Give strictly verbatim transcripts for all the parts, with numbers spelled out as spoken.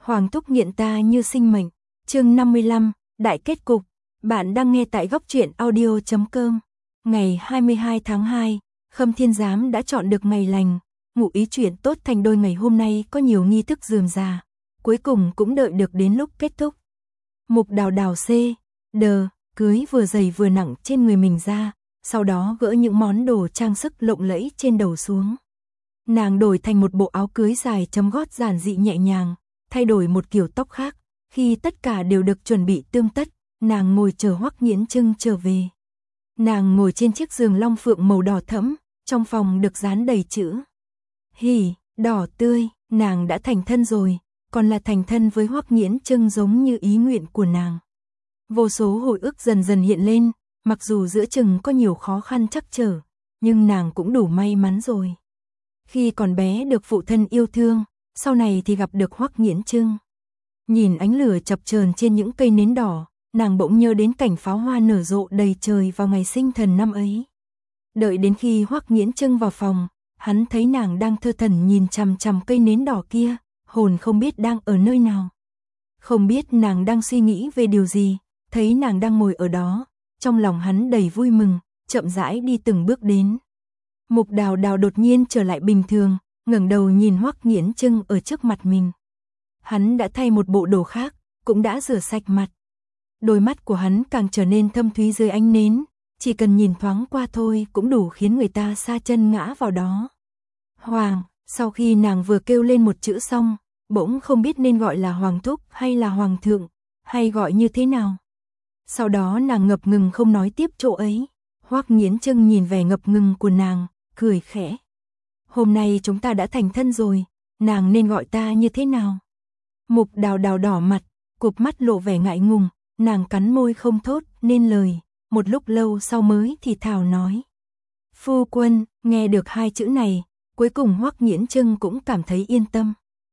Hoàng thúc nghiện ta như sinh mệnh, chương năm mươi lăm, đại kết cục. Bạn đang nghe tại góc truyện audio chấm com. Ngày hai mươi hai tháng hai, Khâm Thiên Giám đã chọn được ngày lành, ngụ ý chuyển tốt thành đôi. Ngày hôm nay có nhiều nghi thức rườm rà, cuối cùng cũng đợi được đến lúc kết thúc. Mục Đào Đào C. Đờ, cưới vừa dày vừa nặng trên người mình ra, sau đó gỡ những món đồ trang sức lộng lẫy trên đầu xuống. Nàng đổi thành một bộ áo cưới dài chấm gót giản dị nhẹ nhàng, thay đổi một kiểu tóc khác. Khi tất cả đều được chuẩn bị tươm tất, nàng ngồi chờ Hoắc Nghiễn Trưng trở về. Nàng ngồi trên chiếc giường long phượng màu đỏ thẫm, trong phòng được dán đầy chữ hỉ, đỏ tươi. Nàng đã thành thân rồi, còn là thành thân với Hoắc Nghiễn Trưng giống như ý nguyện của nàng. Vô số hồi ức dần dần hiện lên, mặc dù giữa chừng có nhiều khó khăn trắc trở, nhưng nàng cũng đủ may mắn rồi. Khi còn bé được phụ thân yêu thương, sau này thì gặp được Hoắc Nghiễn Trưng. Nhìn ánh lửa chập chờn trên những cây nến đỏ, nàng bỗng nhớ đến cảnh pháo hoa nở rộ đầy trời vào ngày sinh thần năm ấy. Đợi đến khi Hoắc Nghiễn Trưng vào phòng, hắn thấy nàng đang thơ thẩn nhìn chằm chằm cây nến đỏ kia, hồn không biết đang ở nơi nào. Không biết nàng đang suy nghĩ về điều gì, thấy nàng đang ngồi ở đó, trong lòng hắn đầy vui mừng, chậm rãi đi từng bước đến. Mục Đào Đào đột nhiên trở lại bình thường, ngẩng đầu nhìn Hoắc Nghiễn Trưng ở trước mặt mình. Hắn đã thay một bộ đồ khác, cũng đã rửa sạch mặt. Đôi mắt của hắn càng trở nên thâm thúy dưới ánh nến, chỉ cần nhìn thoáng qua thôi cũng đủ khiến người ta sa chân ngã vào đó. Hoàng, sau khi nàng vừa kêu lên một chữ xong, bỗng không biết nên gọi là Hoàng thúc hay là Hoàng thượng, hay gọi như thế nào. Sau đó nàng ngập ngừng không nói tiếp chỗ ấy. Hoắc Nghiễn Trưng nhìn vẻ ngập ngừng của nàng, cười khẽ. Hôm nay chúng ta đã thành thân rồi, nàng nên gọi ta như thế nào? Mục Đào Đào đỏ mặt, cụp mắt lộ vẻ ngại ngùng, nàng cắn môi không thốt nên lời, một lúc lâu sau mới thì thào nói. Phu quân. Nghe được hai chữ này, cuối cùng Hoắc Nghiễn Trưng cũng cảm thấy yên tâm.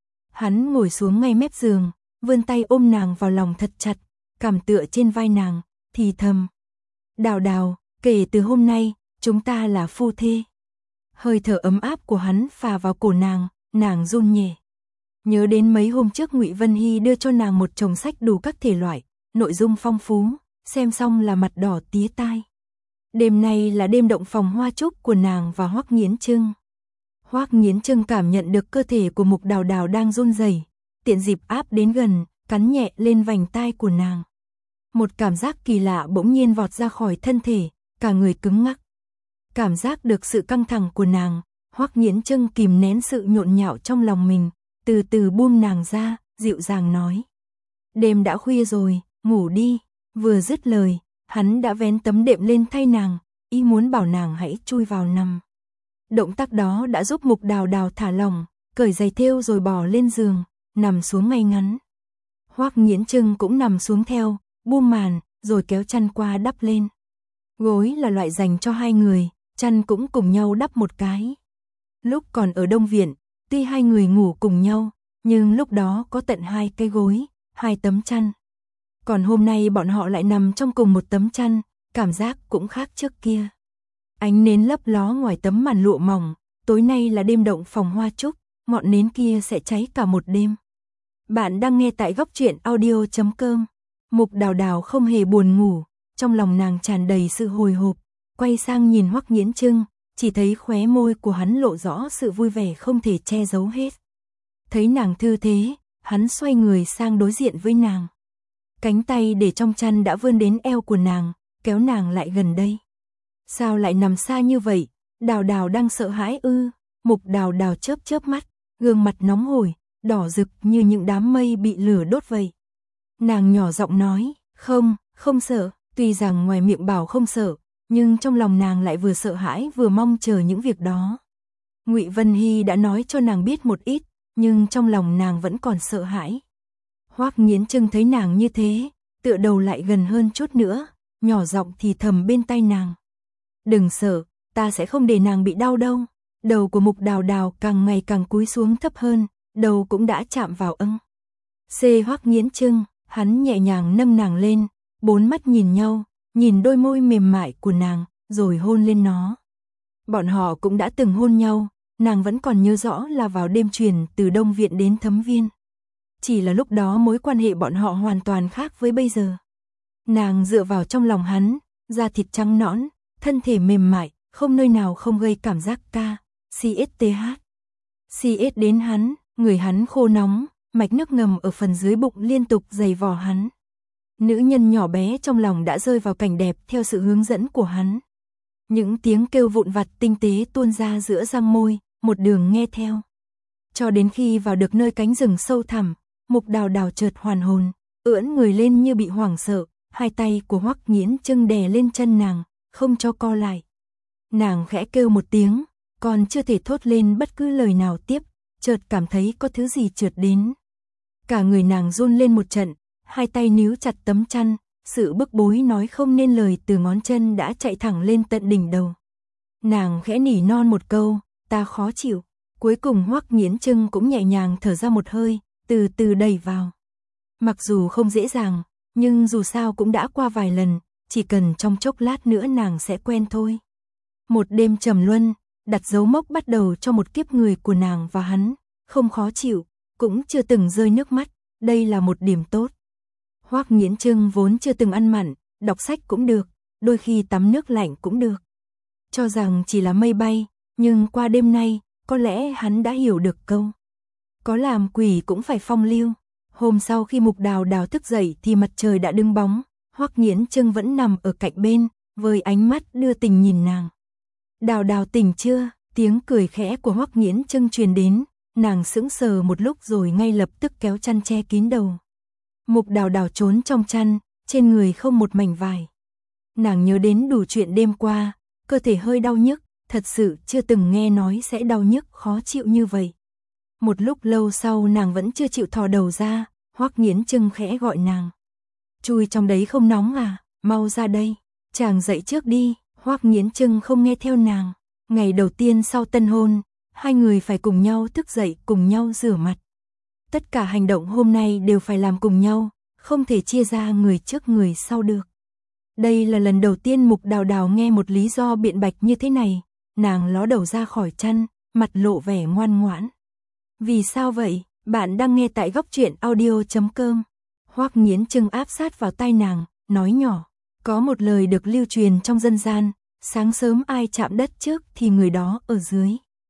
Hắn ngồi xuống ngay mép giường, vươn tay ôm nàng vào lòng thật chặt, cằm tựa trên vai nàng, thì thầm. Đào Đào, kể từ hôm nay, chúng ta là phu thê. Hơi thở ấm áp của hắn phả vào cổ nàng, nàng run nhẹ. Nhớ đến mấy hôm trước Ngụy Vân Hy đưa cho nàng một chồng sách đủ các thể loại, nội dung phong phú, xem xong là mặt đỏ tía tai. Đêm nay là đêm động phòng hoa trúc của nàng và Hoắc Nghiễn Trưng. Hoắc Nghiễn Trưng cảm nhận được cơ thể của Mục Đào Đào đang run rẩy, tiện dịp áp đến gần, cắn nhẹ lên vành tai của nàng. Một cảm giác kỳ lạ bỗng nhiên vọt ra khỏi thân thể, cả người cứng ngắc. Cảm giác được sự căng thẳng của nàng, Hoắc Nghiễn Trưng kìm nén sự nhộn nhạo trong lòng mình, từ từ buông nàng ra, dịu dàng nói. Đêm đã khuya rồi, ngủ đi. Vừa dứt lời, hắn đã vén tấm đệm lên thay nàng, ý muốn bảo nàng hãy chui vào nằm. Động tác đó đã giúp Mục Đào Đào thả lỏng, cởi giày thêu rồi bò lên giường, nằm xuống ngay ngắn. Hoắc Nghiễn Trưng cũng nằm xuống theo, buông màn, rồi kéo chăn qua đắp lên. Gối là loại dành cho hai người, chăn cũng cùng nhau đắp một cái. Lúc còn ở Đông Viện, tuy hai người ngủ cùng nhau, nhưng lúc đó có tận hai cái gối, hai tấm chăn. Còn hôm nay bọn họ lại nằm trong cùng một tấm chăn, cảm giác cũng khác trước kia. Ánh nến lấp ló ngoài tấm màn lụa mỏng, tối nay là đêm động phòng hoa trúc, ngọn nến kia sẽ cháy cả một đêm. Bạn đang nghe tại góc truyện audio chấm com. Mục Đào Đào không hề buồn ngủ, trong lòng nàng tràn đầy sự hồi hộp, quay sang nhìn Hoắc Nghiễn Trưng, chỉ thấy khóe môi của hắn lộ rõ sự vui vẻ không thể che giấu hết. Thấy nàng thư thế, hắn xoay người sang đối diện với nàng. Cánh tay để trong chăn đã vươn đến eo của nàng, kéo nàng lại gần đây. Sao lại nằm xa như vậy? Đào Đào đang sợ hãi ư? Mục Đào Đào chớp chớp mắt, gương mặt nóng hổi, đỏ rực như những đám mây bị lửa đốt vậy. Nàng nhỏ giọng nói, không, không sợ. Tuy rằng ngoài miệng bảo không sợ, nhưng trong lòng nàng lại vừa sợ hãi vừa mong chờ những việc đó. Ngụy Vân Hy đã nói cho nàng biết một ít, nhưng trong lòng nàng vẫn còn sợ hãi. Hoắc Nghiễn Trưng thấy nàng như thế, tựa đầu lại gần hơn chút nữa, nhỏ giọng thì thầm bên tai nàng. Đừng sợ, ta sẽ không để nàng bị đau đâu. Đầu của Mục Đào Đào càng ngày càng cúi xuống thấp hơn, đầu cũng đã chạm vào âng. C. Hoắc Nghiễn Trưng, hắn nhẹ nhàng nâng nàng lên, bốn mắt nhìn nhau, nhìn đôi môi mềm mại của nàng, rồi hôn lên nó. Bọn họ cũng đã từng hôn nhau, nàng vẫn còn nhớ rõ là vào đêm truyền từ Đông Viện đến Thấm Viên. chỉ là lúc đó mối quan hệ bọn họ hoàn toàn khác với bây giờ. Nàng dựa vào trong lòng hắn, da thịt trắng nõn, thân thể mềm mại, không nơi nào không gây cảm giác ca, xê ét tê hát. xê ét đến hắn, người hắn khô nóng, mạch nước ngầm ở phần dưới bụng liên tục giày vò hắn. Nữ nhân nhỏ bé trong lòng đã rơi vào cảnh đẹp theo sự hướng dẫn của hắn. Những tiếng kêu vụn vặt tinh tế tuôn ra giữa răng môi, một đường nghe theo. Cho đến khi vào được nơi cánh rừng sâu thẳm, Mục Đào Đào chợt hoàn hồn, ưỡn người lên như bị hoảng sợ, hai tay của Hoắc Nghiễn Trưng đè lên chân nàng, không cho co lại. Nàng khẽ kêu một tiếng, còn chưa thể thốt lên bất cứ lời nào tiếp, chợt cảm thấy có thứ gì trượt đến. Cả người nàng run lên một trận, hai tay níu chặt tấm chăn, sự bức bối nói không nên lời từ ngón chân đã chạy thẳng lên tận đỉnh đầu. Nàng khẽ nỉ non một câu, ta khó chịu. Cuối cùng Hoắc Nghiễn Trưng cũng nhẹ nhàng thở ra một hơi, từ từ đẩy vào. Mặc dù không dễ dàng, nhưng dù sao cũng đã qua vài lần, chỉ cần trong chốc lát nữa nàng sẽ quen thôi. Một đêm trầm luân, đặt dấu mốc bắt đầu cho một kiếp người của nàng và hắn, không khó chịu, cũng chưa từng rơi nước mắt, đây là một điểm tốt. Hoắc Nghiễn Trưng vốn chưa từng ăn mặn, đọc sách cũng được, đôi khi tắm nước lạnh cũng được. Cho rằng chỉ là mây bay, nhưng qua đêm nay, có lẽ hắn đã hiểu được câu có làm quỷ cũng phải phong lưu. Hôm sau khi Mục Đào Đào thức dậy thì mặt trời đã đứng bóng, Hoắc Nghiễn Trưng vẫn nằm ở cạnh bên, với ánh mắt đưa tình nhìn nàng. Đào Đào tỉnh chưa? Tiếng cười khẽ của Hoắc Nghiễn Trưng truyền đến, nàng sững sờ một lúc rồi ngay lập tức kéo chăn che kín đầu. Mục Đào Đào trốn trong chăn, trên người không một mảnh vải. Nàng nhớ đến đủ chuyện đêm qua, cơ thể hơi đau nhức, thật sự chưa từng nghe nói sẽ đau nhức khó chịu như vậy. Một lúc lâu sau nàng vẫn chưa chịu thò đầu ra, Hoắc Nghiễn Trưng khẽ gọi nàng. Chui trong đấy không nóng à, mau ra đây, chàng dậy trước đi. Hoắc Nghiễn Trưng không nghe theo nàng. Ngày đầu tiên sau tân hôn, hai người phải cùng nhau thức dậy, cùng nhau rửa mặt. Tất cả hành động hôm nay đều phải làm cùng nhau, không thể chia ra người trước người sau được. Đây là lần đầu tiên Mục Đào Đào nghe một lý do biện bạch như thế này, nàng ló đầu ra khỏi chăn, mặt lộ vẻ ngoan ngoãn. Vì sao vậy? Bạn đang nghe tại góc truyện audio chấm com. Hoắc Nghiễn Trưng áp sát vào tai nàng, nói nhỏ, có một lời được lưu truyền trong dân gian, sáng sớm ai chạm đất trước thì người đó ở dưới.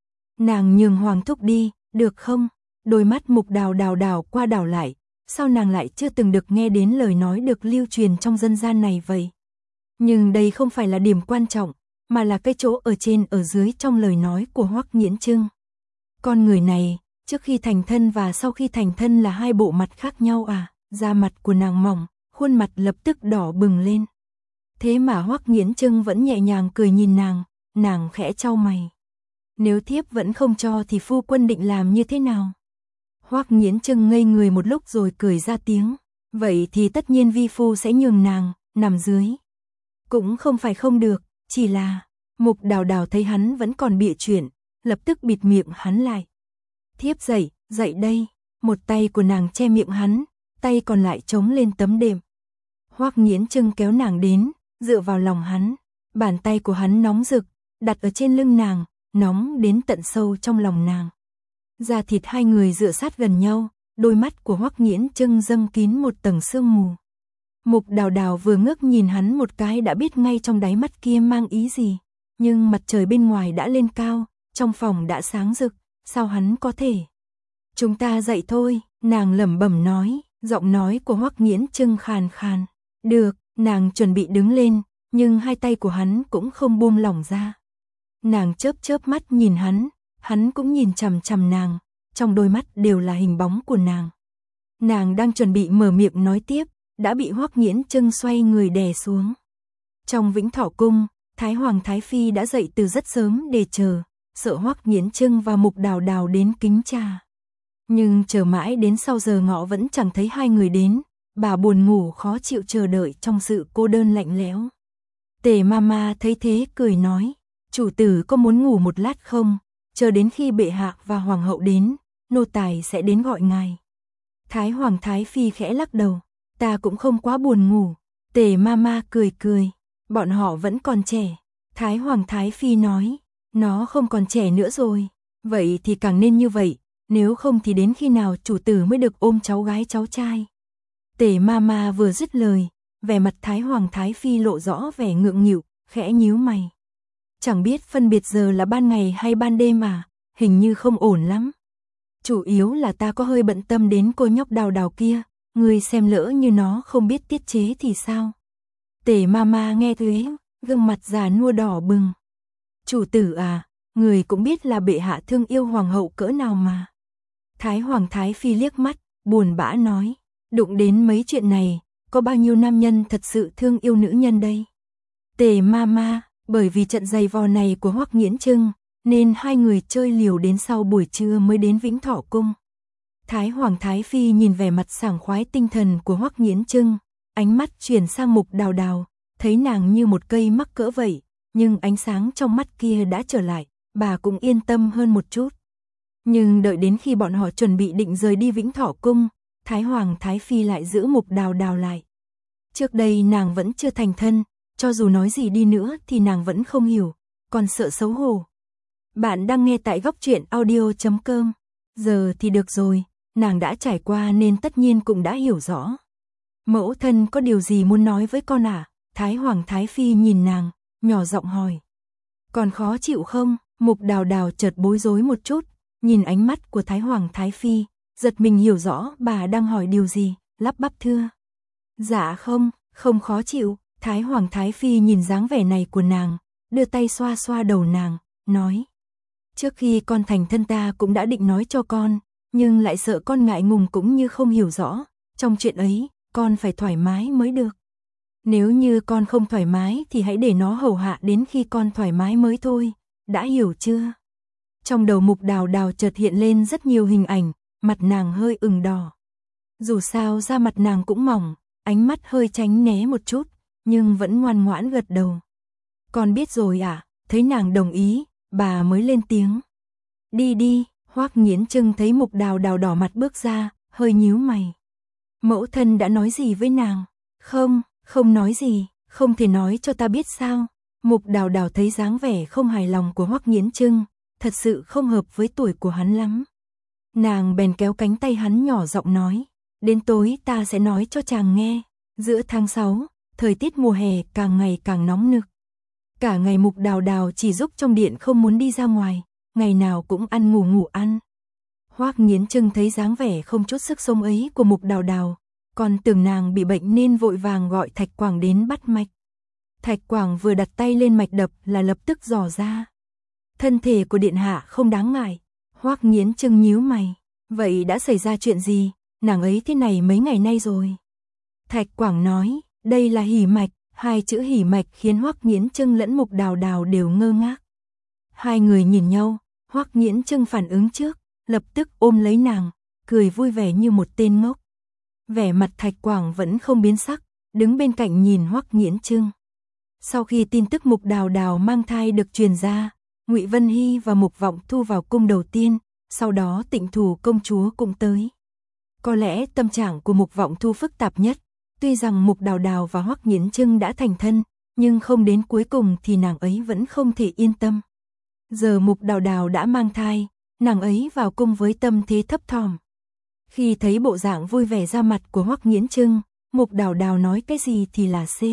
Nàng nhường Hoàng thúc đi, được không? Đôi mắt Mục Đào Đào đảo qua đảo lại, sao nàng lại chưa từng được nghe đến lời nói được lưu truyền trong dân gian này vậy? Nhưng đây không phải là điểm quan trọng, mà là cái chỗ ở trên ở dưới trong lời nói của Hoắc Nghiễn Trưng. Con người này, trước khi thành thân và sau khi thành thân là hai bộ mặt khác nhau à? Da mặt của nàng mỏng, khuôn mặt lập tức đỏ bừng lên. Thế mà Hoắc Nghiễn Trưng vẫn nhẹ nhàng cười nhìn nàng, nàng khẽ chau mày. Nếu thiếp vẫn không cho thì phu quân định làm như thế nào? Hoắc Nghiễn Trưng ngây người một lúc rồi cười ra tiếng, vậy thì tất nhiên vi phu sẽ nhường nàng nằm dưới. Cũng không phải không được, chỉ là Mục Đào Đào thấy hắn vẫn còn bịa chuyện, lập tức bịt miệng hắn lại. Thiếp dậy, dậy đây. Một tay của nàng che miệng hắn, tay còn lại chống lên tấm đệm. Hoắc Nghiễn Trưng kéo nàng đến, dựa vào lòng hắn, bàn tay của hắn nóng rực, đặt ở trên lưng nàng, nóng đến tận sâu trong lòng nàng. Da thịt hai người dựa sát gần nhau, đôi mắt của Hoắc Nghiễn Trưng dâng kín một tầng sương mù. Mục Đào Đào vừa ngước nhìn hắn một cái đã biết ngay trong đáy mắt kia mang ý gì, nhưng mặt trời bên ngoài đã lên cao, trong phòng đã sáng rực, sao hắn có thể? Chúng ta dậy thôi, nàng lẩm bẩm nói, giọng nói của Hoắc Nghiễn Trưng khàn khàn. Được, nàng chuẩn bị đứng lên, nhưng hai tay của hắn cũng không buông lỏng ra. Nàng chớp chớp mắt nhìn hắn, hắn cũng nhìn chằm chằm nàng, trong đôi mắt đều là hình bóng của nàng. Nàng đang chuẩn bị mở miệng nói tiếp, đã bị Hoắc Nghiễn Trưng xoay người đè xuống. Trong Vĩnh Thọ cung, Thái Hoàng Thái Phi đã dậy từ rất sớm để chờ, sợ Hoắc Nghiễn Trưng và Mục Đào Đào đến kính trà. Nhưng chờ mãi đến sau giờ ngọ vẫn chẳng thấy hai người đến, bà buồn ngủ khó chịu chờ đợi trong sự cô đơn lạnh lẽo. Tề Mama thấy thế cười nói, chủ tử có muốn ngủ một lát không? Chờ đến khi bệ hạ và hoàng hậu đến, nô tài sẽ đến gọi ngài. Thái Hoàng Thái Phi khẽ lắc đầu, ta cũng không quá buồn ngủ. Tề Mama cười cười, bọn họ vẫn còn trẻ. Thái Hoàng Thái Phi nói, nó không còn trẻ nữa rồi, vậy thì càng nên như vậy, nếu không thì đến khi nào chủ tử mới được ôm cháu gái cháu trai. Tề Mama vừa dứt lời, vẻ mặt Thái Hoàng Thái Phi lộ rõ vẻ ngượng nghịu, khẽ nhíu mày. Chẳng biết phân biệt giờ là ban ngày hay ban đêm à, hình như không ổn lắm. Chủ yếu là ta có hơi bận tâm đến cô nhóc Đào Đào kia, ngươi xem lỡ như nó không biết tiết chế thì sao. Tề Mama nghe thế, gương mặt già nua đỏ bừng. Chủ tử à, người cũng biết là bệ hạ thương yêu hoàng hậu cỡ nào mà. Thái Hoàng Thái Phi liếc mắt, buồn bã nói, đụng đến mấy chuyện này, có bao nhiêu nam nhân thật sự thương yêu nữ nhân đây. Tề Mama, bởi vì trận giày vò này của Hoắc Nghiễn Trưng, nên hai người chơi liều đến sau buổi trưa mới đến Vĩnh Thọ Cung. Thái Hoàng Thái Phi nhìn vẻ mặt sảng khoái tinh thần của Hoắc Nghiễn Trưng, ánh mắt chuyển sang Mục Đào Đào, thấy nàng như một cây mắc cỡ vậy, nhưng ánh sáng trong mắt kia đã trở lại, bà cũng yên tâm hơn một chút. Nhưng đợi đến khi bọn họ chuẩn bị định rời đi Vĩnh Thọ Cung, Thái Hoàng Thái Phi lại giữ Mục Đào Đào lại. Trước đây nàng vẫn chưa thành thân, cho dù nói gì đi nữa thì nàng vẫn không hiểu, còn sợ xấu hổ. Bạn đang nghe tại góc truyện audio chấm com. Giờ thì được rồi, nàng đã trải qua nên tất nhiên cũng đã hiểu rõ. Mẫu thân có điều gì muốn nói với con à? Thái Hoàng Thái Phi nhìn nàng, nhỏ giọng hỏi. Còn khó chịu không? Mục Đào Đào chợt bối rối một chút, nhìn ánh mắt của Thái Hoàng Thái Phi, giật mình hiểu rõ bà đang hỏi điều gì, lắp bắp thưa. Dạ không, không khó chịu. Thái Hoàng Thái Phi nhìn dáng vẻ này của nàng, đưa tay xoa xoa đầu nàng, nói. Trước khi con thành thân ta cũng đã định nói cho con, nhưng lại sợ con ngại ngùng cũng như không hiểu rõ. Trong chuyện ấy, con phải thoải mái mới được. Nếu như con không thoải mái thì hãy để nó hầu hạ đến khi con thoải mái mới thôi, đã hiểu chưa? Trong đầu Mục Đào Đào chợt hiện lên rất nhiều hình ảnh, mặt nàng hơi ửng đỏ. Dù sao da mặt nàng cũng mỏng, ánh mắt hơi tránh né một chút, nhưng vẫn ngoan ngoãn gật đầu. Con biết rồi à? Thấy nàng đồng ý, bà mới lên tiếng. Đi đi. Hoắc Nghiễn Trưng thấy Mục Đào Đào đỏ mặt bước ra, hơi nhíu mày. Mẫu thân đã nói gì với nàng? Không, không nói gì, không thể nói cho ta biết sao? Mục Đào Đào thấy dáng vẻ không hài lòng của Hoắc Nghiễn Trưng, thật sự không hợp với tuổi của hắn lắm. Nàng bèn kéo cánh tay hắn nhỏ giọng nói, đến tối ta sẽ nói cho chàng nghe. Giữa tháng sáu, thời tiết mùa hè càng ngày càng nóng nực. Cả ngày Mục Đào Đào chỉ giúp trong điện không muốn đi ra ngoài, ngày nào cũng ăn ngủ ngủ ăn. Hoắc Nghiễn Trưng thấy dáng vẻ không chút sức sống ấy của Mục Đào Đào, còn tưởng nàng bị bệnh nên vội vàng gọi Thạch Quảng đến bắt mạch. Thạch Quảng vừa đặt tay lên mạch đập là lập tức dò ra. Thân thể của điện hạ không đáng ngại. Hoắc Nghiễn Trưng nhíu mày, vậy đã xảy ra chuyện gì? Nàng ấy thế này mấy ngày nay rồi. Thạch Quảng nói, đây là hỉ mạch. Hai chữ hỉ mạch khiến Hoắc Nghiễn Trưng lẫn Mục Đào Đào đều ngơ ngác. Hai người nhìn nhau, Hoắc Nghiễn Trưng phản ứng trước, lập tức ôm lấy nàng, cười vui vẻ như một tên ngốc. Vẻ mặt Thạch Quảng vẫn không biến sắc, đứng bên cạnh nhìn Hoắc Nghiễn Trưng. Sau khi tin tức Mục Đào Đào mang thai được truyền ra, Ngụy Vân Hy và Mục Vọng Thu vào cung đầu tiên, sau đó Tịnh Thủ công chúa cũng tới. Có lẽ tâm trạng của Mục Vọng Thu phức tạp nhất. Tuy rằng Mục Đào Đào và Hoắc Nghiễn Trưng đã thành thân, nhưng không đến cuối cùng thì nàng ấy vẫn không thể yên tâm. Giờ Mục Đào Đào đã mang thai, nàng ấy vào cung với tâm thế thấp thỏm. Khi thấy bộ dạng vui vẻ ra mặt của Hoắc Nghiễn Trưng, Mục Đào Đào nói cái gì thì là C.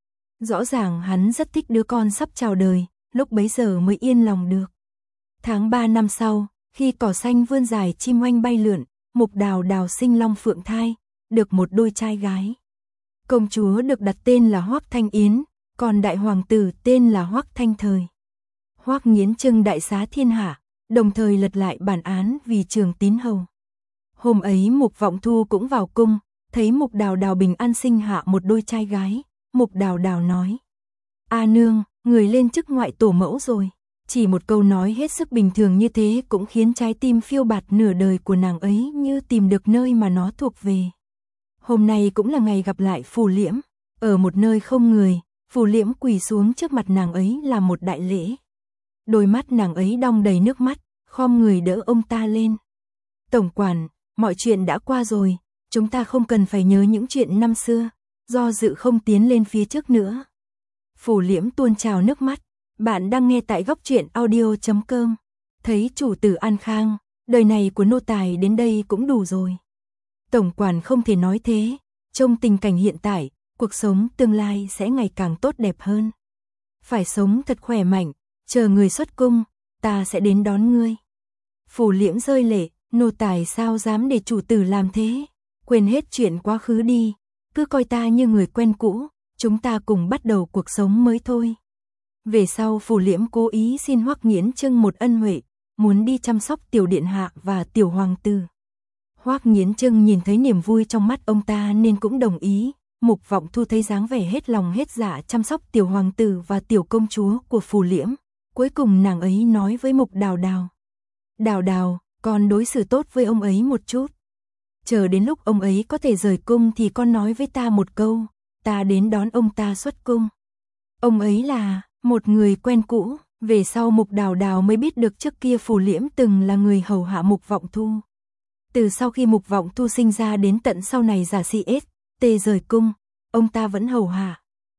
Rõ ràng hắn rất thích đứa con sắp chào đời, lúc bấy giờ mới yên lòng được. Tháng ba năm sau, khi cỏ xanh vươn dài chim oanh bay lượn, Mục Đào Đào sinh long phượng thai, được một đôi trai gái. Công chúa được đặt tên là Hoắc Thanh Yến, còn đại hoàng tử tên là Hoắc Thanh Thời. Hoắc Nghiễn Trưng đại xá thiên hạ, đồng thời lật lại bản án vì Trường Tín Hầu. Hôm ấy Mục Vọng Thu cũng vào cung, thấy Mục Đào Đào bình an sinh hạ một đôi trai gái. Mục Đào Đào nói, A nương, người lên chức ngoại tổ mẫu rồi. Chỉ một câu nói hết sức bình thường như thế cũng khiến trái tim phiêu bạt nửa đời của nàng ấy như tìm được nơi mà nó thuộc về. Hôm nay cũng là ngày gặp lại Phù Liễm, ở một nơi không người, Phù Liễm quỳ xuống trước mặt nàng ấy làm một đại lễ. Đôi mắt nàng ấy đong đầy nước mắt, khom người đỡ ông ta lên. Tổng quản, mọi chuyện đã qua rồi, chúng ta không cần phải nhớ những chuyện năm xưa, do dự không tiến lên phía trước nữa. Phù Liễm tuôn trào nước mắt. Bạn đang nghe tại góc truyện audio chấm com. Thấy chủ tử an khang, đời này của nô tài đến đây cũng đủ rồi. Tổng quản không thể nói thế, trong tình cảnh hiện tại, cuộc sống tương lai sẽ ngày càng tốt đẹp hơn. Phải sống thật khỏe mạnh, chờ người xuất cung, ta sẽ đến đón ngươi. Phủ Liễm rơi lệ, nô tài sao dám để chủ tử làm thế, quên hết chuyện quá khứ đi, cứ coi ta như người quen cũ, chúng ta cùng bắt đầu cuộc sống mới thôi. Về sau Phủ Liễm cố ý xin Hoắc Nghiễn Trưng một ân huệ, muốn đi chăm sóc tiểu điện hạ và tiểu hoàng tử. Hoắc Nghiễn Trưng nhìn thấy niềm vui trong mắt ông ta nên cũng đồng ý. Mục Vọng Thu thấy dáng vẻ hết lòng hết dạ chăm sóc tiểu hoàng tử và tiểu công chúa của Phủ Liễm, cuối cùng nàng ấy nói với Mục Đào Đào: "Đào Đào, con đối xử tốt với ông ấy một chút. Chờ đến lúc ông ấy có thể rời cung thì con nói với ta một câu, ta đến đón ông ta xuất cung." Ông ấy là một người quen cũ, về sau Mục Đào Đào mới biết được trước kia Phủ Liễm từng là người hầu hạ Mục Vọng Thu. Từ sau khi Mục Vọng Thu sinh ra đến tận sau này giả si ết, tê rời cung, ông ta vẫn hầu hạ.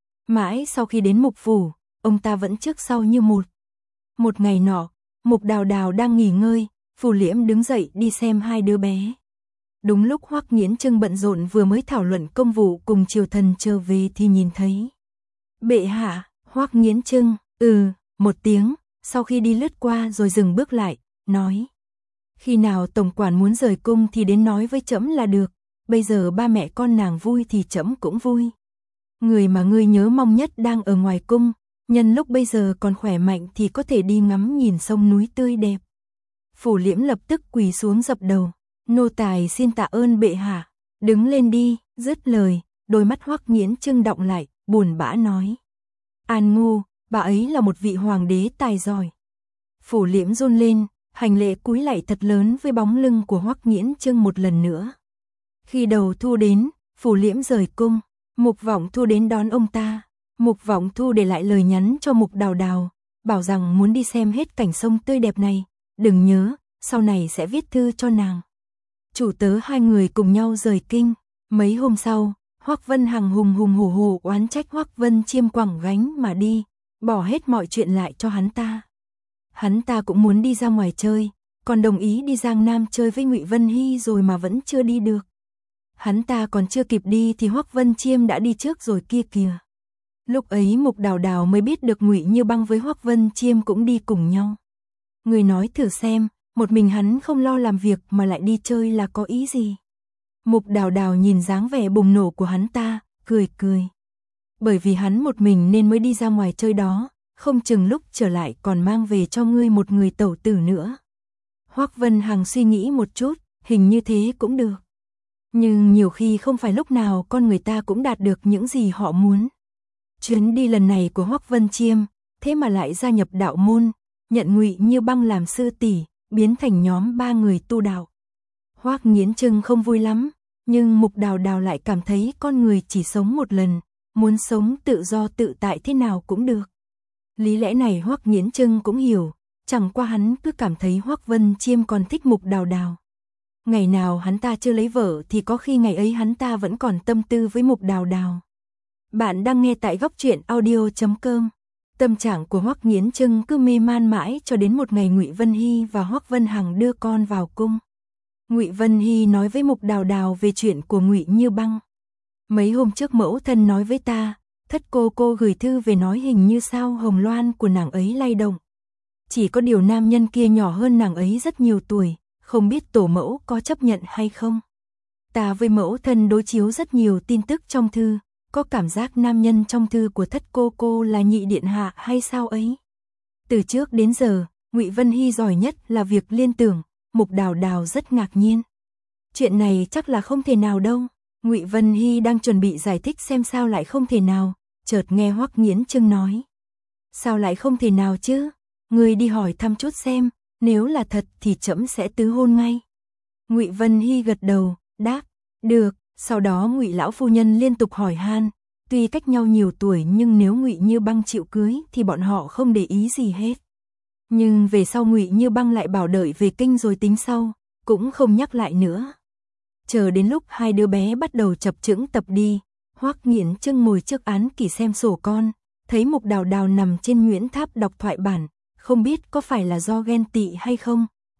Mãi sau khi đến Mục phủ, ông ta vẫn trước sau như một. Một ngày nọ, Mục Đào Đào đang nghỉ ngơi, Phủ Liễm đứng dậy đi xem hai đứa bé. Đúng lúc Hoắc Nghiễn Trưng bận rộn vừa mới thảo luận công vụ cùng triều thần trở về thì nhìn thấy. "Bệ hạ." Hoắc Nghiễn Trưng, ừ, một tiếng, sau khi đi lướt qua rồi dừng bước lại, nói: "Khi nào tổng quản muốn rời cung thì đến nói với trẫm là được, bây giờ ba mẹ con nàng vui thì trẫm cũng vui. Người mà ngươi nhớ mong nhất đang ở ngoài cung, nhân lúc bây giờ còn khỏe mạnh thì có thể đi ngắm nhìn sông núi tươi đẹp." Phủ Liễm lập tức quỳ xuống dập đầu: "Nô tài xin tạ ơn bệ hạ." "Đứng lên đi." Dứt lời, đôi mắt Hoắc Nghiễn Trưng đọng lại, buồn bã nói: "An ngu, bà ấy là một vị hoàng đế tài giỏi." Phủ Liễm run lên, hành lễ cúi lạy thật lớn với bóng lưng của Hoắc Nghiễn Trưng một lần nữa. Khi đầu thu đến, Phủ Liễm rời cung, Mục Vọng Thu đến đón ông ta. Mục Vọng Thu để lại lời nhắn cho Mục Đào Đào, bảo rằng muốn đi xem hết cảnh sông tươi đẹp này, đừng nhớ, sau này sẽ viết thư cho nàng. Chủ tớ hai người cùng nhau rời kinh. Mấy hôm sau, Hoắc Vân Hằng hùng hùng hổ hổ oán trách Hoắc Vân Chiêm quẳng gánh mà đi, bỏ hết mọi chuyện lại cho hắn ta. Hắn ta cũng muốn đi ra ngoài chơi, còn đồng ý đi Giang Nam chơi với Ngụy Vân Hy rồi mà vẫn chưa đi được. Hắn ta còn chưa kịp đi thì Hoắc Vân Chiêm đã đi trước rồi kia kìa. Lúc ấy Mục Đào Đào mới biết được Ngụy Như Băng với Hoắc Vân Chiêm cũng đi cùng nhau. Người nói thử xem, một mình hắn không lo làm việc mà lại đi chơi là có ý gì? Mục Đào Đào nhìn dáng vẻ bùng nổ của hắn ta, cười cười. Bởi vì hắn một mình nên mới đi ra ngoài chơi đó, không chừng lúc trở lại còn mang về cho ngươi một người tẩu tử nữa. Hoắc Vân Hằng suy nghĩ một chút, hình như thế cũng được. Nhưng nhiều khi không phải lúc nào con người ta cũng đạt được những gì họ muốn. Chuyến đi lần này của Hoắc Vân Chiêm, thế mà lại gia nhập đạo môn, nhận Ngụy Như Băng làm sư tỷ, biến thành nhóm ba người tu đạo. Hoắc Nghiễn Trưng không vui lắm, nhưng Mục Đào Đào lại cảm thấy con người chỉ sống một lần, muốn sống tự do tự tại thế nào cũng được. Lý lẽ này Hoắc Nghiễn Trưng cũng hiểu, chẳng qua hắn cứ cảm thấy Hoắc Vân Chiêm còn thích Mục Đào Đào. Ngày nào hắn ta chưa lấy vợ thì có khi ngày ấy hắn ta vẫn còn tâm tư với Mục Đào Đào. Bạn đang nghe tại góc truyện audio chấm com. Tâm trạng của Hoắc Nghiễn Trưng cứ mê man mãi cho đến một ngày Ngụy Vân Hy và Hoắc Vân Hằng đưa con vào cung. Ngụy Vân Hy nói với Mục Đào Đào về chuyện của Ngụy Như Băng. Mấy hôm trước mẫu thân nói với ta, thất cô cô gửi thư về nói hình như sao hồng loan của nàng ấy lay động. Chỉ có điều nam nhân kia nhỏ hơn nàng ấy rất nhiều tuổi, không biết tổ mẫu có chấp nhận hay không. Ta với mẫu thân đối chiếu rất nhiều tin tức trong thư, có cảm giác nam nhân trong thư của thất cô cô là Nhị điện hạ hay sao ấy. Từ trước đến giờ, Ngụy Vân Hy giỏi nhất là việc liên tưởng. Mục Đào Đào rất ngạc nhiên. Chuyện này chắc là không thể nào đâu. Ngụy Vân Hy đang chuẩn bị giải thích xem sao lại không thể nào, chợt nghe Hoắc Nghiễn Trưng nói: "Sao lại không thể nào chứ? Ngươi đi hỏi thăm chút xem, nếu là thật thì trẫm sẽ tứ hôn ngay." Ngụy Vân Hy gật đầu, đáp: "Được." Sau đó Ngụy lão phu nhân liên tục hỏi han, tuy cách nhau nhiều tuổi nhưng nếu Ngụy Như Băng chịu cưới thì bọn họ không để ý gì hết. Nhưng về sau Ngụy Như Băng lại bảo đợi về kinh rồi tính sau, cũng không nhắc lại nữa. Chờ đến lúc hai đứa bé bắt đầu chập chững tập đi, Hoắc Nghiễn Trưng ngồi trước án kỷ xem sổ con, thấy Mục Đào Đào nằm trên nhuyễn tháp đọc thoại bản, không biết có phải là do ghen tị hay không,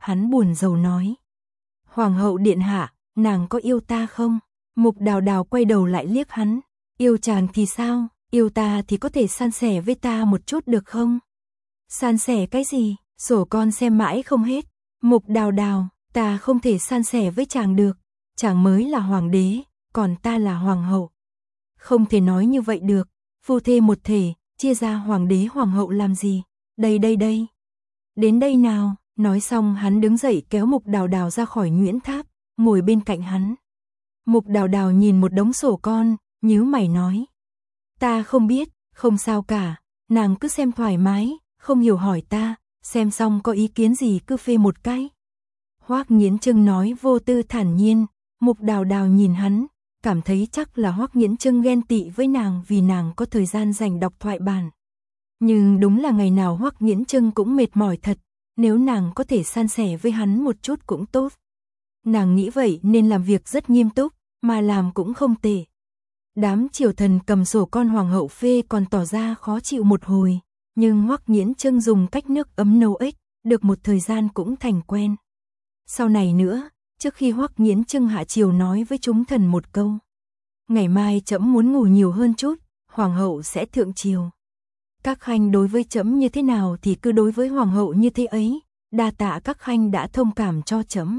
hắn buồn rầu nói. Hoàng hậu điện hạ, nàng có yêu ta không? Mục Đào Đào quay đầu lại liếc hắn. Yêu chàng thì sao? Yêu ta thì có thể san sẻ với ta một chút được không? San sẻ cái gì? Sổ con xem mãi không hết. Mục Đào Đào, ta không thể san sẻ với chàng được. Chàng mới là hoàng đế, còn ta là hoàng hậu. Không thể nói như vậy được. Phu thê một thể, chia ra hoàng đế hoàng hậu làm gì? Đây đây đây. Đến đây nào. Nói xong hắn đứng dậy kéo Mục Đào Đào ra khỏi nhuyễn tháp, ngồi bên cạnh hắn. Mục Đào Đào nhìn một đống sổ con, nhíu mày nói. Ta không biết, không sao cả, nàng cứ xem thoải mái, không hiểu hỏi ta, xem xong có ý kiến gì cứ phê một cái. Hoắc Nghiễn Trưng nói vô tư thản nhiên. Mục Đào Đào nhìn hắn, cảm thấy chắc là Hoắc Nghiễn Trưng ghen tị với nàng vì nàng có thời gian dành đọc thoại bản. Nhưng đúng là ngày nào Hoắc Nghiễn Trưng cũng mệt mỏi thật, nếu nàng có thể san sẻ với hắn một chút cũng tốt. Nàng nghĩ vậy nên làm việc rất nghiêm túc, mà làm cũng không tệ. Đám triều thần cầm sổ con hoàng hậu phê còn tỏ ra khó chịu một hồi, nhưng Hoắc Nghiễn Trưng dùng cách nước ấm nấu ếch, được một thời gian cũng thành quen. Sau này nữa, trước khi Hoắc Nghiễn Trưng hạ triều nói với chúng thần một câu. Ngày mai trẫm muốn ngủ nhiều hơn chút, hoàng hậu sẽ thượng triều. Các khanh đối với trẫm như thế nào thì cứ đối với hoàng hậu như thế ấy, đa tạ các khanh đã thông cảm cho trẫm.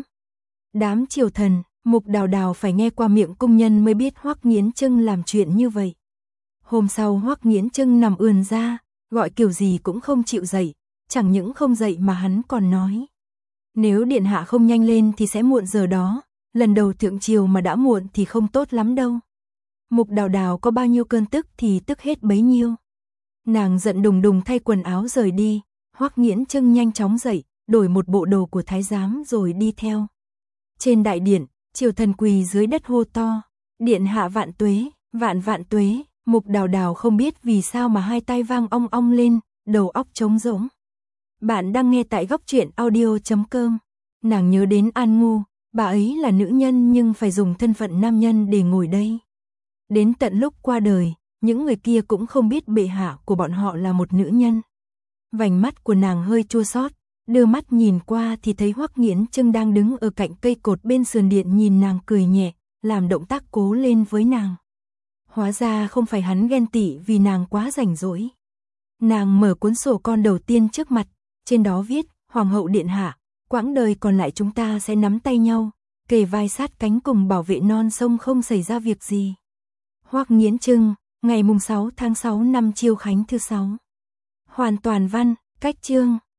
Đám triều thần, Mục Đào Đào phải nghe qua miệng cung nhân mới biết Hoắc Nghiễn Trưng làm chuyện như vậy. Hôm sau Hoắc Nghiễn Trưng nằm ườn ra, gọi kiểu gì cũng không chịu dậy, chẳng những không dậy mà hắn còn nói. Nếu điện hạ không nhanh lên thì sẽ muộn giờ đó, lần đầu thượng triều mà đã muộn thì không tốt lắm đâu. Mục Đào Đào có bao nhiêu cơn tức thì tức hết bấy nhiêu. Nàng giận đùng đùng thay quần áo rời đi, Hoắc Nghiễn Trưng nhanh chóng dậy, đổi một bộ đồ của thái giám rồi đi theo. Trên đại điện, triều thần quỳ dưới đất hô to, điện hạ vạn tuế, vạn vạn tuế. Mục Đào Đào không biết vì sao mà hai tai vang ong ong lên, đầu óc trống rỗng. Bạn đang nghe tại góc truyện audio chấm com. Nàng nhớ đến An Ngu, bà ấy là nữ nhân nhưng phải dùng thân phận nam nhân để ngồi đây. Đến tận lúc qua đời, những người kia cũng không biết bệ hạ của bọn họ là một nữ nhân. Vành mắt của nàng hơi chua xót, đưa mắt nhìn qua thì thấy Hoắc Nghiễn Trưng đang đứng ở cạnh cây cột bên sườn điện nhìn nàng cười nhẹ, làm động tác cố lên với nàng. Hóa ra không phải hắn ghen tị vì nàng quá rảnh rỗi. Nàng mở cuốn sổ con đầu tiên trước mặt, trên đó viết, Hoàng hậu điện hạ, quãng đời còn lại chúng ta sẽ nắm tay nhau, kề vai sát cánh cùng bảo vệ non sông không xảy ra việc gì. Hoắc Nghiễn Trưng, ngày mùng sáu tháng sáu năm Chiêu Khánh thứ sáu. Hoàn toàn văn, cách chương.